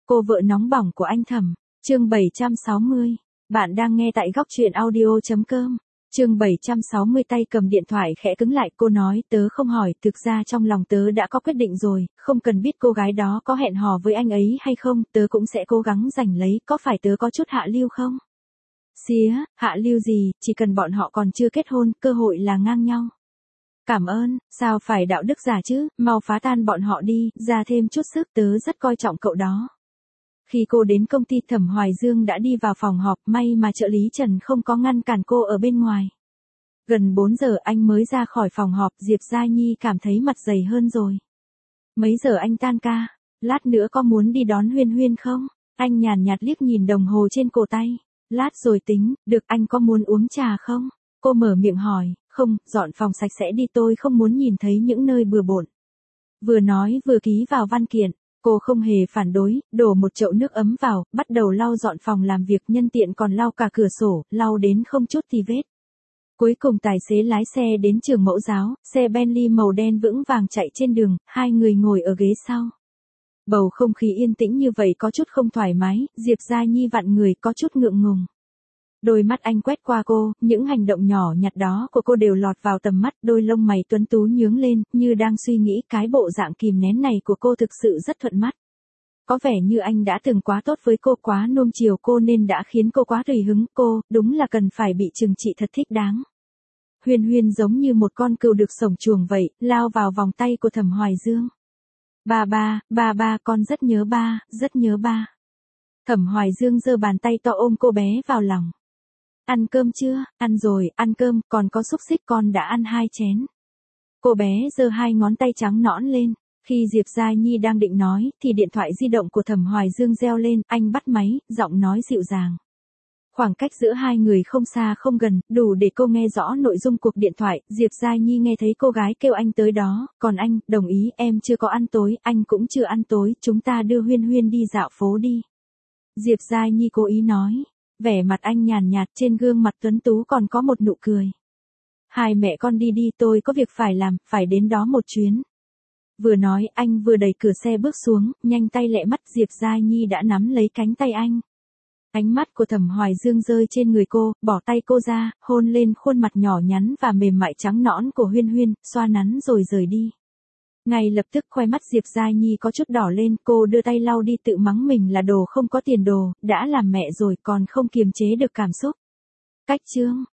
Cô vợ nóng bỏng của anh Thẩm, chương 760. Bạn đang nghe tại góc truyện audio.com. Chương 760 tay cầm điện thoại khẽ cứng lại, cô nói tớ không hỏi, thực ra trong lòng tớ đã có quyết định rồi, không cần biết cô gái đó có hẹn hò với anh ấy hay không, tớ cũng sẽ cố gắng giành lấy, có phải tớ có chút hạ lưu không? Xía, hạ lưu gì, chỉ cần bọn họ còn chưa kết hôn, cơ hội là ngang nhau. Cảm ơn, sao phải đạo đức giả chứ, mau phá tan bọn họ đi, ra thêm chút sức, tớ rất coi trọng cậu đó. Khi cô đến công ty, Thẩm Hoài Dương đã đi vào phòng họp, may mà trợ lý Trần không có ngăn cản cô ở bên ngoài. Gần 4 giờ anh mới ra khỏi phòng họp, Diệp Gia Nhi cảm thấy mặt dày hơn rồi. Mấy giờ anh tan ca? Lát nữa có muốn đi đón Huyên Huyên không? Anh nhàn nhạt liếc nhìn đồng hồ trên cổ tay. Lát rồi tính, được, anh có muốn uống trà không? Cô mở miệng hỏi, không, dọn phòng sạch sẽ đi, tôi không muốn nhìn thấy những nơi bừa bộn. Vừa nói vừa ký vào văn kiện. Cô không hề phản đối, đổ một chậu nước ấm vào, bắt đầu lau dọn phòng làm việc, nhân tiện còn lau cả cửa sổ, lau đến không chút tì vết. Cuối cùng tài xế lái xe đến trường mẫu giáo, xe Bentley màu đen vững vàng chạy trên đường, hai người ngồi ở ghế sau. Bầu không khí yên tĩnh như vậy có chút không thoải mái, Diệp Gia Nhi vặn người có chút ngượng ngùng. Đôi mắt anh quét qua cô, những hành động nhỏ nhặt đó của cô đều lọt vào tầm mắt, đôi lông mày tuấn tú nhướng lên, như đang suy nghĩ cái bộ dạng kìm nén này của cô thực sự rất thuận mắt. Có vẻ như anh đã từng quá tốt với cô, quá nuông chiều cô nên đã khiến cô quá tùy hứng, cô, đúng là cần phải bị trừng trị thật thích đáng. Huyên Huyên giống như một con cừu được sổng chuồng vậy, lao vào vòng tay của Thẩm Hoài Dương. Ba, con rất nhớ ba, rất nhớ ba. Thẩm Hoài Dương giơ bàn tay to ôm cô bé vào lòng. Ăn cơm chưa? Ăn rồi, ăn cơm, còn có xúc xích con đã ăn 2 chén. Cô bé giơ 2 ngón tay trắng nõn lên. Khi Diệp Gia Nhi đang định nói, thì điện thoại di động của Thẩm Hoài Dương reo lên, anh bắt máy, giọng nói dịu dàng. Khoảng cách giữa hai người không xa không gần, đủ để cô nghe rõ nội dung cuộc điện thoại. Diệp Gia Nhi nghe thấy cô gái kêu anh tới đó, còn anh, đồng ý, em chưa có ăn tối, anh cũng chưa ăn tối, chúng ta đưa Huyên Huyên đi dạo phố đi. Diệp Gia Nhi cố ý nói. Vẻ mặt anh nhàn nhạt, trên gương mặt tuấn tú còn có một nụ cười. Hai mẹ con đi đi, tôi có việc phải làm, phải đến đó một chuyến. Vừa nói anh vừa đẩy cửa xe bước xuống, nhanh tay lẹ mắt, Diệp Gia Nhi đã nắm lấy cánh tay anh. Ánh mắt của Thẩm Hoài Dương rơi trên người cô, bỏ tay cô ra, hôn lên khuôn mặt nhỏ nhắn và mềm mại trắng nõn của Huyên Huyên, xoa nắn rồi rời đi. Ngay lập tức khoe mắt Diệp Gia Nhi có chút đỏ lên, cô đưa tay lau đi, tự mắng mình là đồ không có tiền đồ, đã làm mẹ rồi còn không kiềm chế được cảm xúc. Cách chương